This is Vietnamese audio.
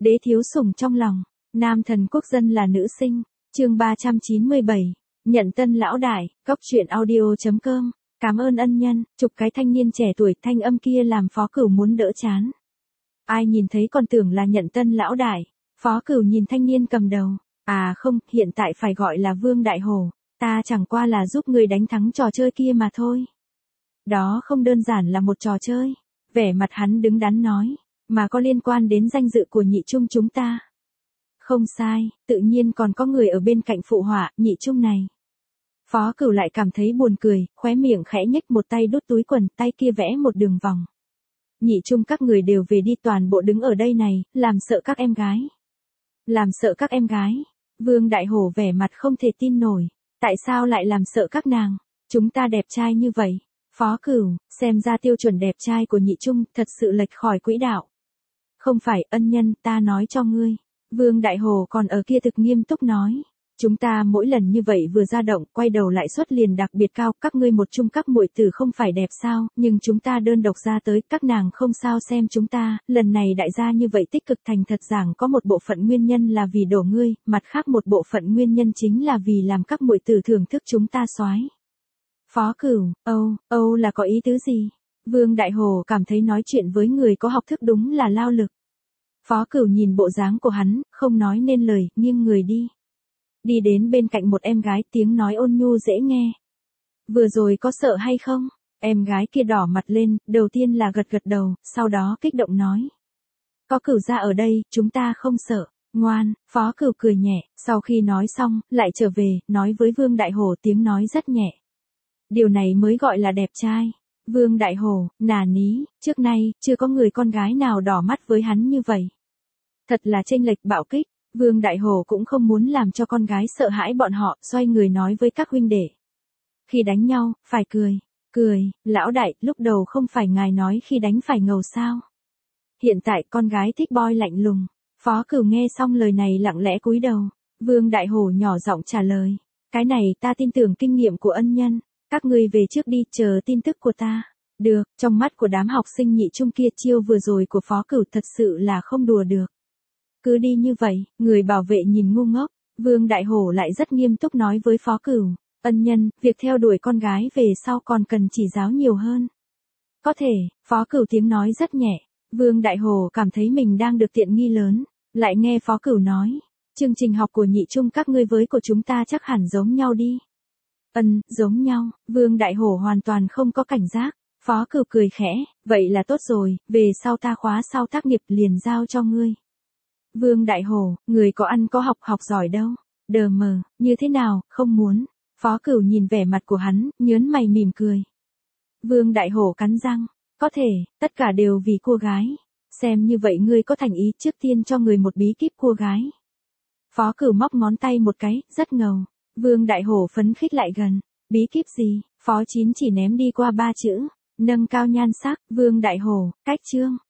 Đế thiếu sủng trong lòng, nam thần quốc dân là nữ sinh, chương 397, nhận tân lão đại, cóc truyện audio.com, cảm ơn ân nhân, chụp cái thanh niên trẻ tuổi thanh âm kia làm Phó Cửu muốn đỡ chán. Ai nhìn thấy còn tưởng là nhận tân lão đại, Phó Cửu nhìn thanh niên cầm đầu, à không, hiện tại phải gọi là Vương Đại Hổ, ta chẳng qua là giúp người đánh thắng trò chơi kia mà thôi. Đó không đơn giản là một trò chơi, vẻ mặt hắn đứng đắn nói, mà có liên quan đến danh dự của nhị trung chúng ta. Không sai, tự nhiên còn có người ở bên cạnh phụ họa, nhị trung này. Phó Cửu lại cảm thấy buồn cười, khóe miệng khẽ nhếch một tay đút túi quần, tay kia vẽ một đường vòng. Nhị trung các người đều về đi, toàn bộ đứng ở đây này, làm sợ các em gái. Làm sợ các em gái. Vương Đại Hổ vẻ mặt không thể tin nổi. Tại sao lại làm sợ các nàng? Chúng ta đẹp trai như vậy. Phó Cửu, xem ra tiêu chuẩn đẹp trai của nhị trung thật sự lệch khỏi quỹ đạo. Không phải, ân nhân, ta nói cho ngươi. Vương Đại Hổ còn ở kia thực nghiêm túc nói. Chúng ta mỗi lần như vậy vừa ra động, quay đầu lại suất liền đặc biệt cao, các ngươi một chung các muội tử không phải đẹp sao, nhưng chúng ta đơn độc ra tới, các nàng không sao xem chúng ta, lần này đại gia như vậy tích cực thành thật giảng có một bộ phận nguyên nhân là vì đổ ngươi, mặt khác một bộ phận nguyên nhân chính là vì làm các muội tử thưởng thức chúng ta soái. Phó Cửu, Âu là có ý tứ gì? Vương Đại Hổ cảm thấy nói chuyện với người có học thức đúng là lao lực. Phó Cửu nhìn bộ dáng của hắn, không nói nên lời, nghiêng người đi. Đi đến bên cạnh một em gái, tiếng nói ôn nhu dễ nghe. Vừa rồi có sợ hay không? Em gái kia đỏ mặt lên, đầu tiên là gật gật đầu, sau đó kích động nói. Có Cửu gia ở đây, chúng ta không sợ. Ngoan, Phó Cửu cười nhẹ, sau khi nói xong, lại trở về, nói với Vương Đại Hổ, tiếng nói rất nhẹ. Điều này mới gọi là đẹp trai. Vương Đại Hổ, nà ní, trước nay, chưa có người con gái nào đỏ mắt với hắn như vậy. Thật là chênh lệch bạo kích. Vương Đại Hổ cũng không muốn làm cho con gái sợ hãi bọn họ, xoay người nói với các huynh đệ. Khi đánh nhau, phải cười, lão đại, lúc đầu không phải ngài nói khi đánh phải ngầu sao. Hiện tại con gái thích boy lạnh lùng. Phó Cửu nghe xong lời này lặng lẽ cúi đầu. Vương Đại Hổ nhỏ giọng trả lời. Cái này ta tin tưởng kinh nghiệm của ân nhân. Các ngươi về trước đi, chờ tin tức của ta. Được, trong mắt của đám học sinh nhị trung kia chiêu vừa rồi của Phó Cửu thật sự là không đùa được. Cứ đi như vậy, người bảo vệ nhìn ngu ngốc, Vương Đại Hổ lại rất nghiêm túc nói với Phó Cửu, ân nhân, việc theo đuổi con gái về sau còn cần chỉ giáo nhiều hơn. Có thể, Phó Cửu tiếng nói rất nhẹ, Vương Đại Hổ cảm thấy mình đang được tiện nghi lớn, lại nghe Phó Cửu nói, chương trình học của nhị trung các ngươi với của chúng ta chắc hẳn giống nhau đi. Giống nhau, Vương Đại Hổ hoàn toàn không có cảnh giác, Phó Cửu cười khẽ, vậy là tốt rồi, về sau ta khóa sau tác nghiệp liền giao cho ngươi. Vương Đại Hổ, người có ăn có học giỏi đâu. Đờ mờ, như thế nào, không muốn. Phó Cửu nhìn vẻ mặt của hắn, nhớn mày mỉm cười. Vương Đại Hổ cắn răng. Có thể, tất cả đều vì cô gái. Xem như vậy ngươi có thành ý trước tiên cho người một bí kíp cô gái. Phó Cửu móc ngón tay một cái, rất ngầu. Vương Đại Hổ phấn khích lại gần. Bí kíp gì? Phó Chín chỉ ném đi qua 3 chữ. Nâng cao nhan sắc, Vương Đại Hổ, cách chương.